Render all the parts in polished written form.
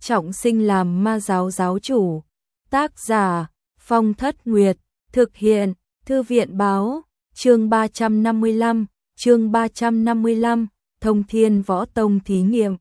trọng sinh làm ma giáo giáo chủ. Tác giả Phong Thất Nguyệt, thực hiện Thư viện báo, chương 355, Thông Thiên Võ Tông thí nghiệm.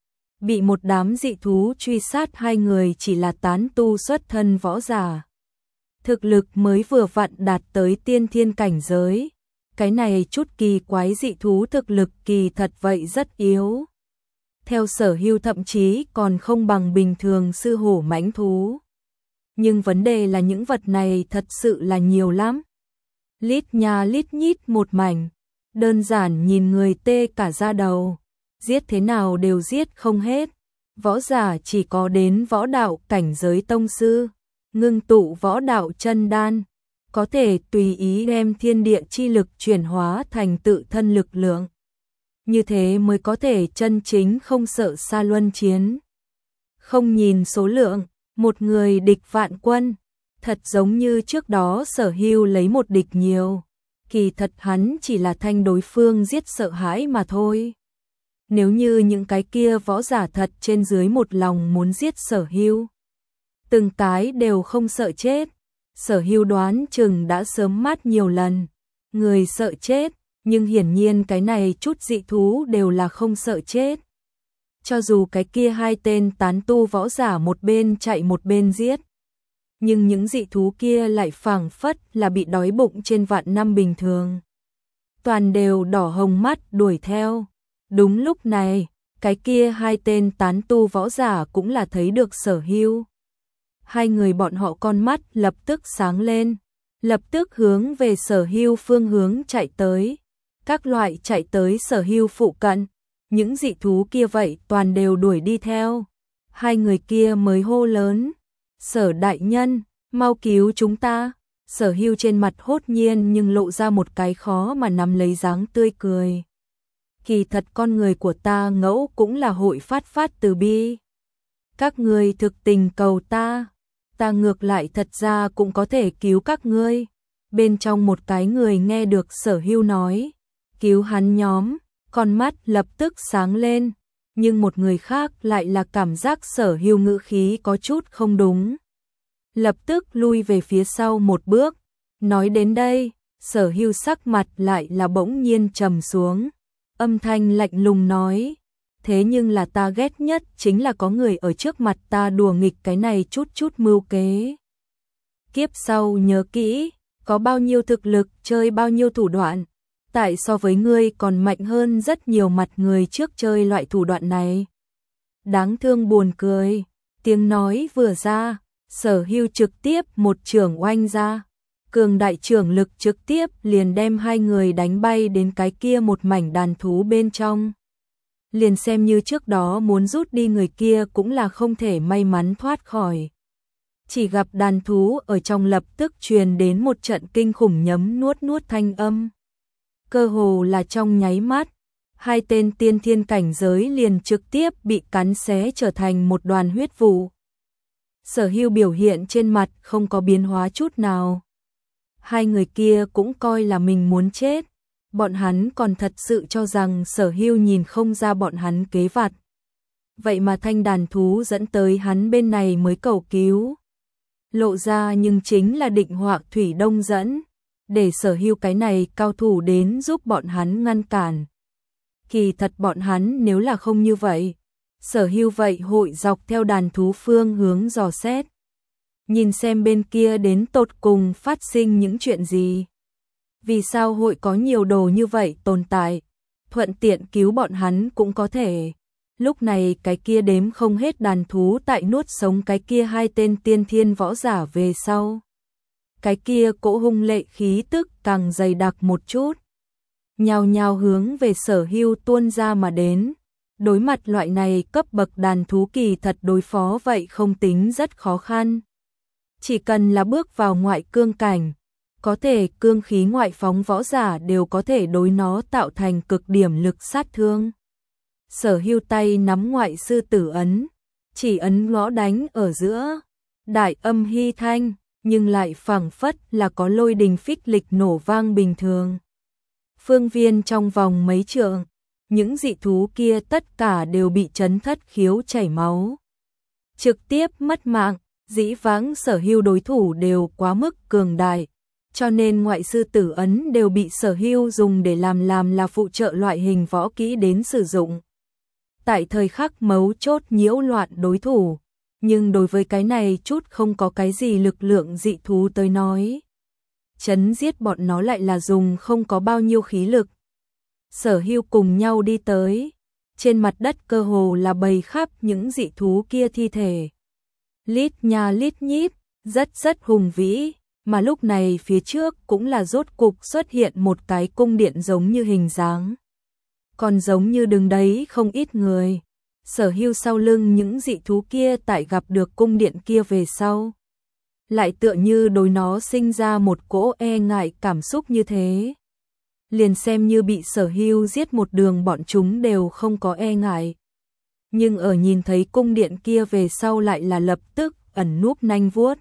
Bị một đám dị thú truy sát, hai người chỉ là tán tu xuất thân võ giả. Thực lực mới vừa vặn đạt tới tiên thiên cảnh giới. Cái này chút kỳ quái dị thú thực lực kỳ thật vậy rất yếu. Theo Sở Hưu thậm chí còn không bằng bình thường sư hổ mãnh thú. Nhưng vấn đề là những vật này thật sự là nhiều lắm. Lít nha lít nhít một mảnh, đơn giản nhìn người tê cả da đầu. Giết thế nào đều giết không hết. Võ giả chỉ có đến võ đạo cảnh giới tông sư, ngưng tụ võ đạo chân đan, có thể tùy ý đem thiên địa chi lực chuyển hóa thành tự thân lực lượng. Như thế mới có thể chân chính không sợ xa luân chiến. Không nhìn số lượng, một người địch vạn quân, thật giống như trước đó Sở Hưu lấy một địch nhiều. Kỳ thật hắn chỉ là thanh đối phương giết sợ hãi mà thôi. Nếu như những cái kia võ giả thật trên dưới một lòng muốn giết Sở Hưu, từng cái đều không sợ chết, Sở Hưu đoán chừng đã sớm mát nhiều lần. Người sợ chết, nhưng hiển nhiên cái này chút dị thú đều là không sợ chết. Cho dù cái kia hai tên tán tu võ giả một bên chạy một bên giết, nhưng những dị thú kia lại phảng phất là bị đói bụng trên vạn năm bình thường. Toàn đều đỏ hồng mắt đuổi theo. Đúng lúc này, cái kia hai tên tán tu võ giả cũng là thấy được Sở Hưu. Hai người bọn họ con mắt lập tức sáng lên, lập tức hướng về Sở Hưu phương hướng chạy tới. Các loại chạy tới Sở Hưu phụ cận, những dị thú kia vậy toàn đều đuổi đi theo. Hai người kia mới hô lớn: "Sở đại nhân, mau cứu chúng ta!" Sở Hưu trên mặt hốt nhiên nhưng lộ ra một cái khó mà nắm lấy dáng tươi cười. Kỳ thật con người của ta ngẫu cũng là hội phát từ bi. Các ngươi thực tình cầu ta, ta ngược lại thật ra cũng có thể cứu các ngươi. Bên trong một cái người nghe được Sở Hưu nói cứu hắn nhóm, con mắt lập tức sáng lên, nhưng một người khác lại là cảm giác Sở Hưu ngữ khí có chút không đúng. Lập tức lui về phía sau một bước. Nói đến đây, Sở Hưu sắc mặt lại là bỗng nhiên trầm xuống. Âm thanh lạnh lùng nói: "Thế nhưng là ta ghét nhất chính là có người ở trước mặt ta đùa nghịch cái này chút mưu kế. Kiếp sau nhớ kỹ, có bao nhiêu thực lực chơi bao nhiêu thủ đoạn. Tại so với ngươi còn mạnh hơn rất nhiều mặt người trước chơi loại thủ đoạn này." Đáng thương buồn cười. Tiếng nói vừa ra, Sở Hưu trực tiếp một chưởng oanh ra. Cường đại chưởng lực trực tiếp liền đem hai người đánh bay đến cái kia một mảnh đàn thú bên trong. Liền xem như trước đó muốn rút đi người kia cũng là không thể may mắn thoát khỏi. Chỉ gặp đàn thú ở trong lập tức truyền đến một trận kinh khủng nhấm nuốt thanh âm. Cơ hồ là trong nháy mắt, hai tên tiên thiên cảnh giới liền trực tiếp bị cắn xé trở thành một đoàn huyết vụ. Sở Hưu biểu hiện trên mặt không có biến hóa chút nào. Hai người kia cũng coi là mình muốn chết. Bọn hắn còn thật sự cho rằng Sở Hưu nhìn không ra bọn hắn kế vặt. Vậy mà thanh đàn thú dẫn tới hắn bên này mới cầu cứu. Lộ ra nhưng chính là định họa Thủy Đông dẫn, để Sở Hưu cái này cao thủ đến giúp bọn hắn ngăn cản. Kỳ thật bọn hắn nếu là không như vậy, Sở Hưu vậy hội dọc theo đàn thú phương hướng dò xét. Nhìn xem bên kia đến tột cùng phát sinh những chuyện gì. Vì sao hội có nhiều đồ như vậy tồn tại, thuận tiện cứu bọn hắn cũng có thể. Lúc này cái kia đếm không hết đàn thú tại nuốt sống cái kia hai tên tiên thiên võ giả về sau. Cái kia cỗ hung lệ khí tức càng dày đặc một chút. Nhào nhào hướng về Sở Hưu tuôn ra mà đến. Đối mặt loại này cấp bậc đàn thú kỳ thật đối phó vậy không tính rất khó khăn. Chỉ cần là bước vào ngoại cương cảnh, có thể cương khí ngoại phóng võ giả đều có thể đối nó tạo thành cực điểm lực sát thương. Sở Hưu tay nắm ngoại sư tử ấn, chỉ ấn gõ đánh ở giữa, đại âm hy thanh, nhưng lại phảng phất là có lôi đình phích lịch nổ vang bình thường. Phương viên trong vòng mấy trượng, những dị thú kia tất cả đều bị chấn thất khiếu chảy máu. trực tiếp mất mạng. Dĩ vãng Sở Hưu đối thủ đều quá mức cường đại, cho nên ngoại sư tử ấn đều bị Sở Hưu dùng để làm là phụ trợ loại hình võ kỹ đến sử dụng. Tại thời khắc mấu chốt nhiễu loạn đối thủ, nhưng đối với cái này chút không có cái gì lực lượng dị thú tới nói. Chấn giết bọn nó lại là dùng không có bao nhiêu khí lực. Sở Hưu cùng nhau đi tới, trên mặt đất cơ hồ là bầy khắp những dị thú kia thi thể. Lít nha lít nhít, rất hùng vĩ, mà lúc này phía trước cũng là rốt cục xuất hiện một cái cung điện giống như hình dáng. Còn giống như đứng đấy không ít người. Sở Hưu sau lưng những dị thú kia tại gặp được cung điện kia về sau, lại tựa như đối nó sinh ra một cỗ e ngại cảm xúc như thế. Liền xem như bị Sở Hưu giết một đường bọn chúng đều không có e ngại. Nhưng ở nhìn thấy cung điện kia về sau lại là lập tức ẩn núp nanh vuốt.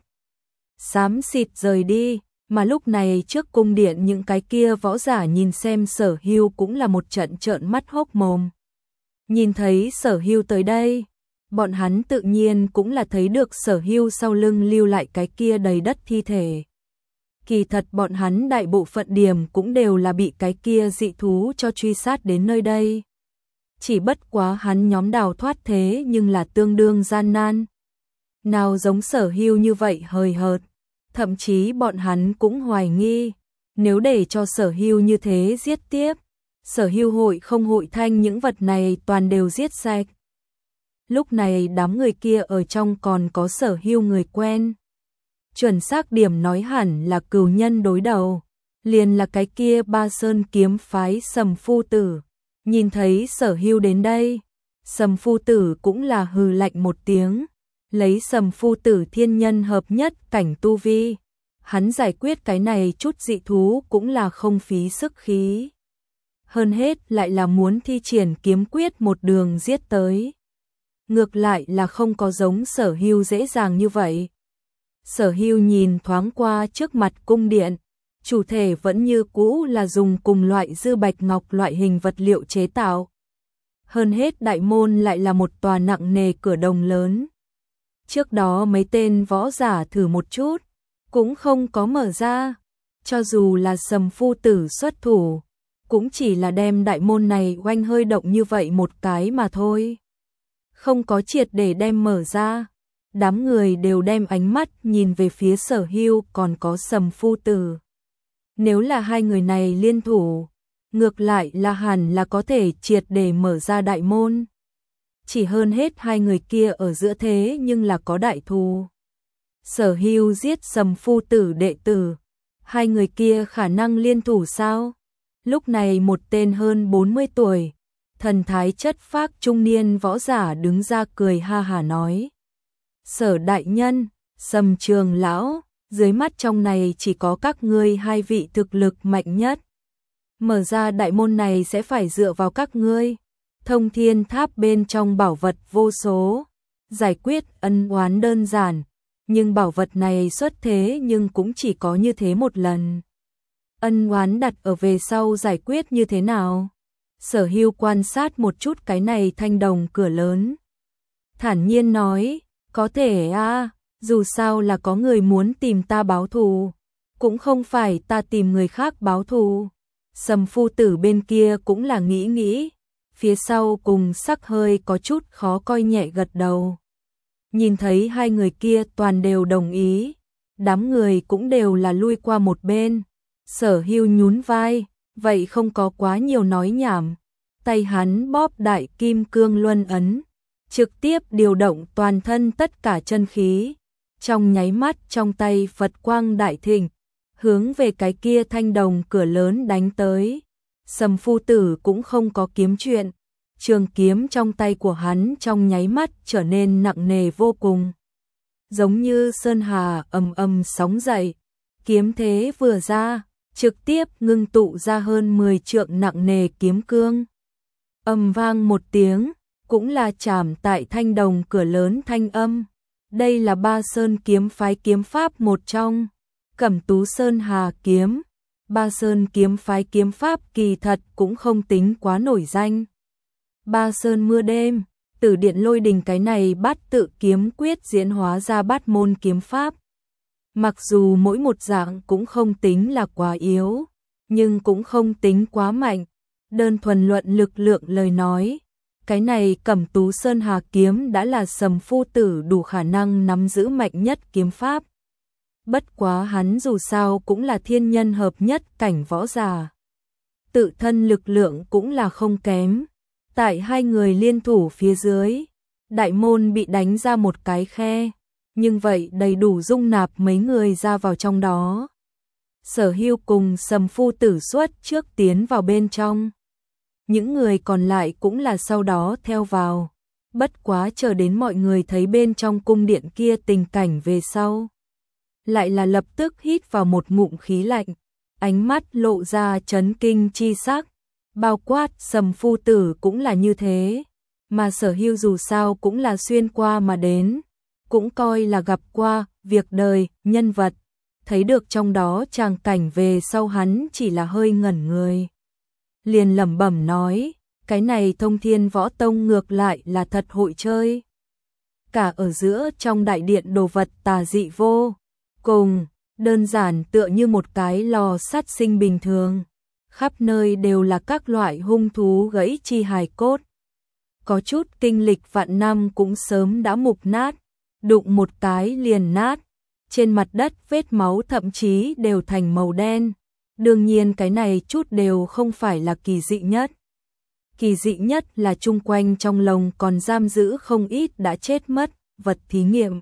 Xám xịt rời đi, mà lúc này trước cung điện những cái kia võ giả nhìn xem Sở Hưu cũng là một trận trợn mắt hốc mồm. Nhìn thấy Sở Hưu tới đây, bọn hắn tự nhiên cũng là thấy được Sở Hưu sau lưng lưu lại cái kia đầy đất thi thể. Kỳ thật bọn hắn đại bộ phận điểm cũng đều là bị cái kia dị thú cho truy sát đến nơi đây. Chỉ bất quá hắn nhóm đào thoát thế nhưng là tương đương gian nan. Nào giống Sở Hưu như vậy hời hợt, thậm chí bọn hắn cũng hoài nghi, nếu để cho Sở Hưu như thế giết tiếp, Sở Hưu hội không hội thanh những vật này toàn đều giết sạch. Lúc này đám người kia ở trong còn có Sở Hưu người quen. Chuẩn xác điểm nói hẳn là cừu nhân đối đầu, liền là cái kia Ba Sơn kiếm phái Sầm Phu Tử. Nhìn thấy Sở Hưu đến đây, Sầm Phu Tử cũng là hừ lạnh một tiếng, lấy Sầm Phu Tử thiên nhân hợp nhất cảnh tu vi, hắn giải quyết cái này chút dị thú cũng là không phí sức khí. Hơn hết lại là muốn thi triển kiếm quyết một đường giết tới. Ngược lại là không có giống Sở Hưu dễ dàng như vậy. Sở Hưu nhìn thoáng qua trước mặt cung điện, chủ thể vẫn như cũ là dùng cùng loại dư bạch ngọc loại hình vật liệu chế tạo. Hơn hết đại môn lại là một tòa nặng nề cửa đồng lớn. Trước đó mấy tên võ giả thử một chút, cũng không có mở ra. Cho dù là Sầm Phu Tử xuất thủ, cũng chỉ là đem đại môn này oanh hơi động như vậy một cái mà thôi. Không có triệt để đem mở ra. Đám người đều đem ánh mắt nhìn về phía Sở Hưu còn có Sầm Phu Tử. Nếu là hai người này liên thủ, ngược lại là hẳn là có thể triệt để mở ra đại môn. Chỉ hơn hết hai người kia ở giữa thế nhưng là có đại thù. Sở Hưu giết Sầm Phu Tử đệ tử, hai người kia khả năng liên thủ sao? Lúc này một tên hơn 40 tuổi, thần thái chất phác trung niên võ giả đứng ra cười ha hả nói. Sở đại nhân, Sầm trường lão, dưới mắt trong này chỉ có các ngươi hai vị thực lực mạnh nhất. Mở ra đại môn này sẽ phải dựa vào các ngươi. Thông thiên tháp bên trong bảo vật vô số, giải quyết ân oán đơn giản, nhưng bảo vật này xuất thế nhưng cũng chỉ có như thế một lần. Ân oán đặt ở về sau giải quyết như thế nào? Sở Hưu quan sát một chút cái này thanh đồng cửa lớn. Thản nhiên nói, có thể a, dù sao là có người muốn tìm ta báo thù, cũng không phải ta tìm người khác báo thù. Sầm Phu Tử bên kia cũng là nghĩ, phía sau cùng sắc hơi có chút khó coi nhẹ gật đầu. Nhìn thấy hai người kia toàn đều đồng ý, đám người cũng đều là lui qua một bên. Sở Hưu nhún vai, vậy không có quá nhiều nói nhảm. Tay hắn bóp đại kim cương luân ấn, trực tiếp điều động toàn thân tất cả chân khí. Trong nháy mắt trong tay Phật quang đại thịnh, hướng về cái kia thanh đồng cửa lớn đánh tới. Sầm Phu Tử cũng không có kiếm chuyện, trường kiếm trong tay của hắn trong nháy mắt trở nên nặng nề vô cùng. Giống như sơn hà ầm ầm sóng dậy, kiếm thế vừa ra, trực tiếp ngưng tụ ra hơn 10 trượng nặng nề kiếm cương. Ầm vang một tiếng, cũng là chạm tại thanh đồng cửa lớn thanh âm. Đây là Ba Sơn kiếm phái kiếm pháp một trong, Cẩm Tú Sơn Hà kiếm. Ba Sơn kiếm phái kiếm pháp kỳ thật cũng không tính quá nổi danh. Ba Sơn mưa đêm, Tử điện lôi đình cái này bát tự kiếm quyết diễn hóa ra bát môn kiếm pháp. Mặc dù mỗi một dạng cũng không tính là quá yếu, nhưng cũng không tính quá mạnh. Đơn thuần luận lực lượng lời nói, cái này Cẩm Tú Sơn Hà kiếm đã là Sầm Phu Tử đủ khả năng nắm giữ mạnh nhất kiếm pháp. Bất quá hắn dù sao cũng là thiên nhân hợp nhất cảnh võ giả. Tự thân lực lượng cũng là không kém. Tại hai người liên thủ phía dưới, đại môn bị đánh ra một cái khe, nhưng vậy đầy đủ dung nạp mấy người ra vào trong đó. Sở Hưu cùng Sầm Phu Tử xuất trước tiến vào bên trong. Những người còn lại cũng là sau đó theo vào. Bất quá chờ đến mọi người thấy bên trong cung điện kia tình cảnh về sau, lại là lập tức hít vào một ngụm khí lạnh, ánh mắt lộ ra chấn kinh chi sắc. Bao quát Sầm Phu Tử cũng là như thế, mà Sở Hưu dù sao cũng là xuyên qua mà đến, cũng coi là gặp qua việc đời, nhân vật, thấy được trong đó tràng cảnh về sau hắn chỉ là hơi ngẩn người. Liền lẩm bẩm nói, cái này Thông Thiên Võ Tông ngược lại là thật hội chơi. Cả ở giữa trong đại điện đồ vật tà dị vô cùng, đơn giản tựa như một cái lò sát sinh bình thường. Khắp nơi đều là các loại hung thú gãy chi hài cốt. Có chút kinh lịch vạn năm cũng sớm đã mục nát, đụng một cái liền nát. Trên mặt đất vết máu thậm chí đều thành màu đen. Đương nhiên cái này chút đều không phải là kỳ dị nhất. Kỳ dị nhất là chung quanh trong lồng còn giam giữ không ít đã chết mất vật thí nghiệm.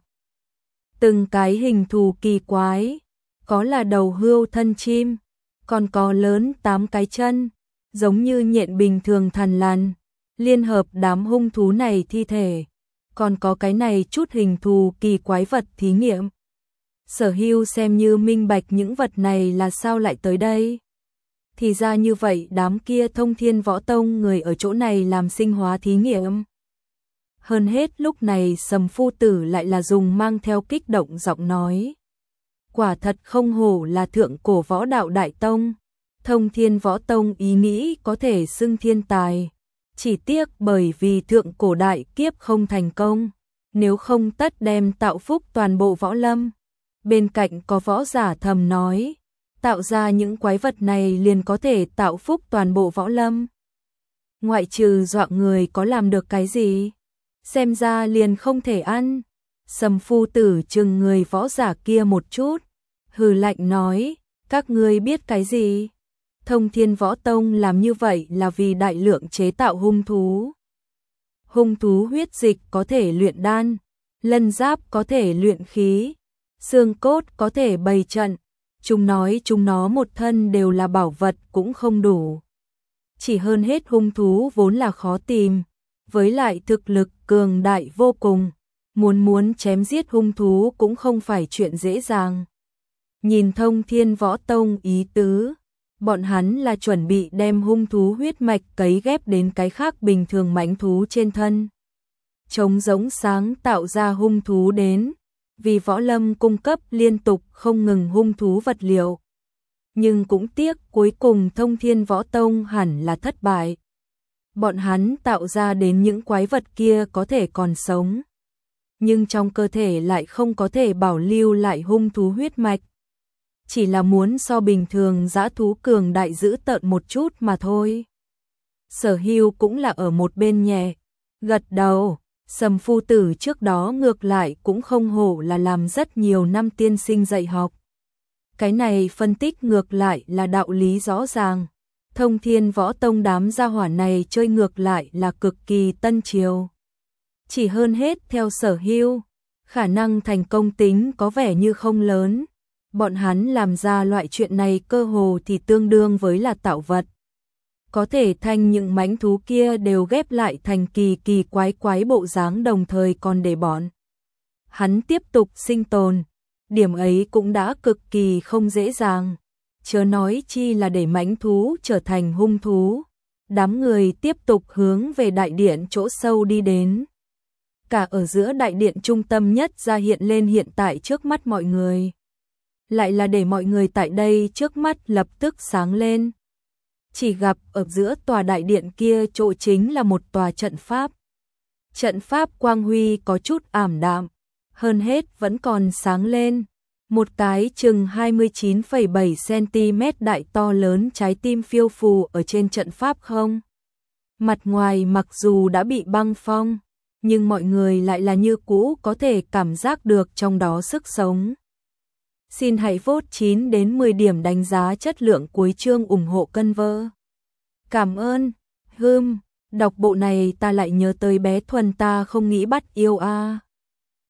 Từng cái hình thù kỳ quái, có là đầu hươu thân chim, còn có lớn 8 cái chân, giống như nhện bình thường thằn lằn, liên hợp đám hung thú này thi thể, còn có cái này chút hình thù kỳ quái vật thí nghiệm. Sở Hưu xem như minh bạch những vật này là sao lại tới đây. Thì ra như vậy đám kia Thông Thiên Võ Tông người ở chỗ này làm sinh hóa thí nghiệm. Hơn hết lúc này Sầm Phu Tử lại là dùng mang theo kích động giọng nói. Quả thật không hổ là thượng cổ võ đạo đại tông. Thông Thiên Võ Tông ý nghĩ có thể xưng thiên tài. Chỉ tiếc bởi vì thượng cổ đại kiếp không thành công. Nếu không tất đem tạo phúc toàn bộ võ lâm. Bên cạnh có võ giả thầm nói. Tạo ra những quái vật này liền có thể tạo phúc toàn bộ võ lâm. Ngoại trừ dọa người có làm được cái gì? Xem ra liền không thể ăn. Sầm Phu Tử chừng người võ giả kia một chút, hừ lạnh nói, các ngươi biết cái gì? Thông Thiên Võ Tông làm như vậy là vì đại lượng chế tạo hung thú. Hung thú huyết dịch có thể luyện đan, lân giáp có thể luyện khí, xương cốt có thể bày trận. Chúng nói chúng nó một thân đều là bảo vật cũng không đủ. Chỉ hơn hết hung thú vốn là khó tìm, với lại thực lực cường đại vô cùng, muốn chém giết hung thú cũng không phải chuyện dễ dàng. Nhìn Thông Thiên Võ Tông ý tứ, bọn hắn là chuẩn bị đem hung thú huyết mạch cấy ghép đến cái khác bình thường mãnh thú trên thân. Trống giống sáng tạo ra hung thú đến, vì võ lâm cung cấp liên tục không ngừng hung thú vật liệu. Nhưng cũng tiếc cuối cùng Thông Thiên Võ Tông hẳn là thất bại. Bọn hắn tạo ra đến những quái vật kia có thể còn sống, nhưng trong cơ thể lại không có thể bảo lưu lại hung thú huyết mạch. Chỉ là muốn so bình thường dã thú cường đại dữ tợn một chút mà thôi. Sở Hưu cũng là ở một bên nhẹ gật đầu. Sầm Phu Tử trước đó ngược lại cũng không hổ là làm rất nhiều năm tiên sinh dạy học. Cái này phân tích ngược lại là đạo lý rõ ràng. Thông Thiên Võ Tông đám gia hỏa này chơi ngược lại là cực kỳ tân triều. Chỉ hơn hết theo Sở Hưu, khả năng thành công tính có vẻ như không lớn. Bọn hắn làm ra loại chuyện này cơ hồ thì tương đương với là tạo vật. Có thể thành những mãnh thú kia đều ghép lại thành kỳ quái bộ dáng, đồng thời còn để bọn hắn tiếp tục sinh tồn. Điểm ấy cũng đã cực kỳ không dễ dàng. Chớ nói chi là để mãnh thú trở thành hung thú. Đám người tiếp tục hướng về đại điện chỗ sâu đi đến. Cả ở giữa đại điện trung tâm nhất ra hiện lên hiện tại trước mắt mọi người. Lại là để mọi người tại đây trước mắt lập tức sáng lên. Chỉ gặp ở giữa tòa đại điện kia chỗ chính là một tòa trận pháp. Trận pháp quang huy có chút ảm đạm, hơn hết vẫn còn sáng lên. Một cái chừng 29,7 cm đại to lớn trái tim phiêu phù ở trên trận pháp không. Mặt ngoài mặc dù đã bị băng phong, nhưng mọi người lại là như cũ có thể cảm giác được trong đó sức sống. Xin hãy vote 9 đến 10 điểm đánh giá chất lượng cuối chương ủng hộ cân vơ. Cảm ơn. Đọc bộ này ta lại nhớ tới bé Thuần ta không nghĩ bắt yêu a.